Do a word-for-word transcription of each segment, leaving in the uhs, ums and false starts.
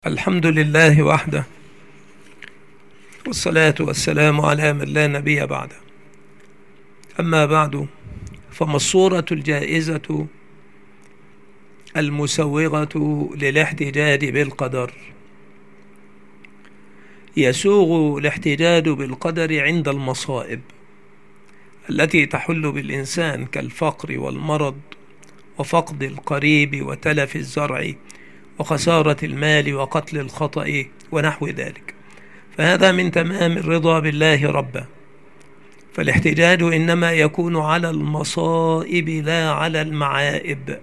الحمد لله وحده، والصلاة والسلام على من لا نبي بعده. أما بعد، فما الصورة الجائزة المسوغة للاحتجاج بالقدر؟ يسوغ الاحتجاج بالقدر عند المصائب التي تحل بالإنسان كالفقر والمرض وفقد القريب وتلف الزرع وخسارة المال وقتل الخطأ ونحو ذلك، فهذا من تمام الرضا بالله ربا. فالاحتجاج إنما يكون على المصائب لا على المعائب،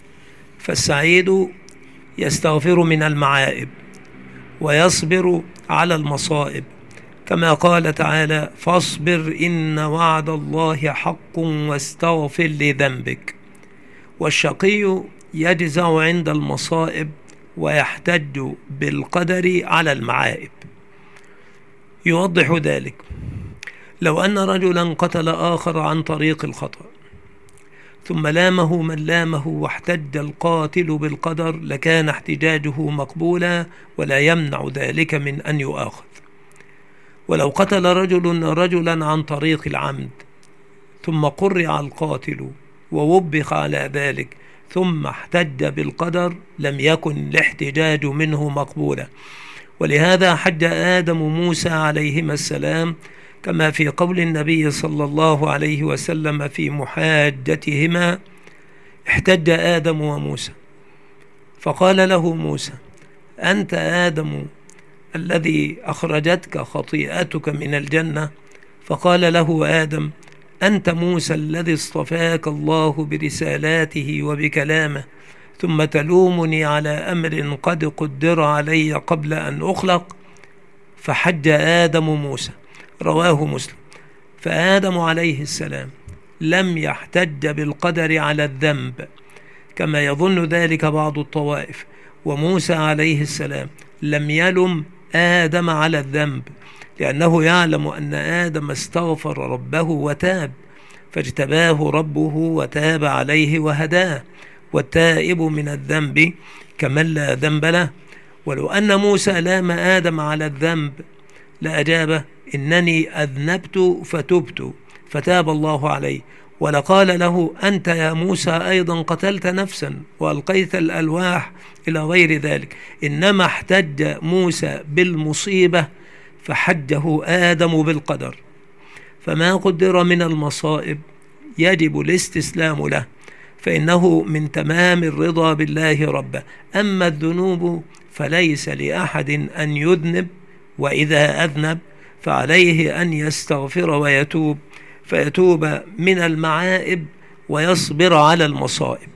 فالسعيد يستغفر من المعائب ويصبر على المصائب، كما قال تعالى: فاصبر إن وعد الله حق واستغفر لذنبك. والشقي يجزع عند المصائب ويحتج بالقدر على المعائب. يوضح ذلك: لو أن رجلا قتل آخر عن طريق الخطأ ثم لامه من لامه واحتج القاتل بالقدر لكان احتجاجه مقبولا ولا يمنع ذلك من أن يؤاخذ. ولو قتل رجل رجلا عن طريق العمد ثم قرع القاتل ووبخ على ذلك ثم احتج بالقدر لم يكن الاحتجاج منه مقبولا. ولهذا حج آدم موسى عليهما السلام، كما في قول النبي صلى الله عليه وسلم في محاجتهما: احتج آدم وموسى فقال له موسى: أنت آدم الذي أخرجتك خطيئتك من الجنة؟ فقال له آدم: أنت موسى الذي اصطفاك الله برسالاته وبكلامه، ثم تلومني على أمر قد قدر علي قبل أن أخلق. فحج آدم موسى، رواه مسلم. فآدم عليه السلام لم يحتج بالقدر على الذنب كما يظن ذلك بعض الطوائف، وموسى عليه السلام لم يلم آدم على الذنب، لأنه يعلم أن آدم استغفر ربه وتاب، فاجتباه ربه وتاب عليه وهداه، والتائب من الذنب كمن لا ذنب له. ولو أن موسى لام آدم على الذنب لأجابه: إنني أذنبت فتبت، فتاب الله عليه. ولقال له: أنت يا موسى أيضا قتلت نفسا وألقيت الألواح إلى غير ذلك. إنما احتج موسى بالمصيبة فحجه آدم بالقدر. فما قدر من المصائب يجب الاستسلام له، فإنه من تمام الرضا بالله ربا. أما الذنوب فليس لأحد أن يذنب، وإذا أذنب فعليه أن يستغفر ويتوب، فيتوب من المعائب ويصبر على المصائب.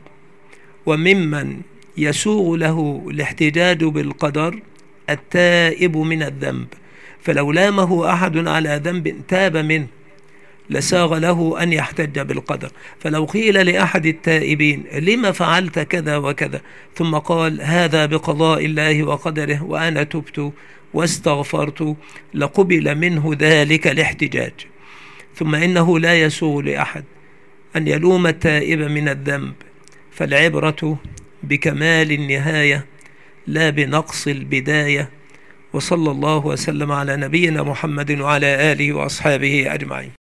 وممن يسوغ له الاحتجاج بالقدر التائب من الذنب، فلو لامه أحد على ذنب تاب منه لساغ له أن يحتج بالقدر. فلو قيل لأحد التائبين: لما فعلت كذا وكذا؟ ثم قال: هذا بقضاء الله وقدره وأنا تبت واستغفرت، لقبل منه ذلك الاحتجاج. ثم إنه لا يسوغ لأحد أن يلوم التائب من الذنب، فالعبرة بكمال النهاية لا بنقص البداية. وصلى الله وسلم على نبينا محمد وعلى آله وأصحابه أجمعين.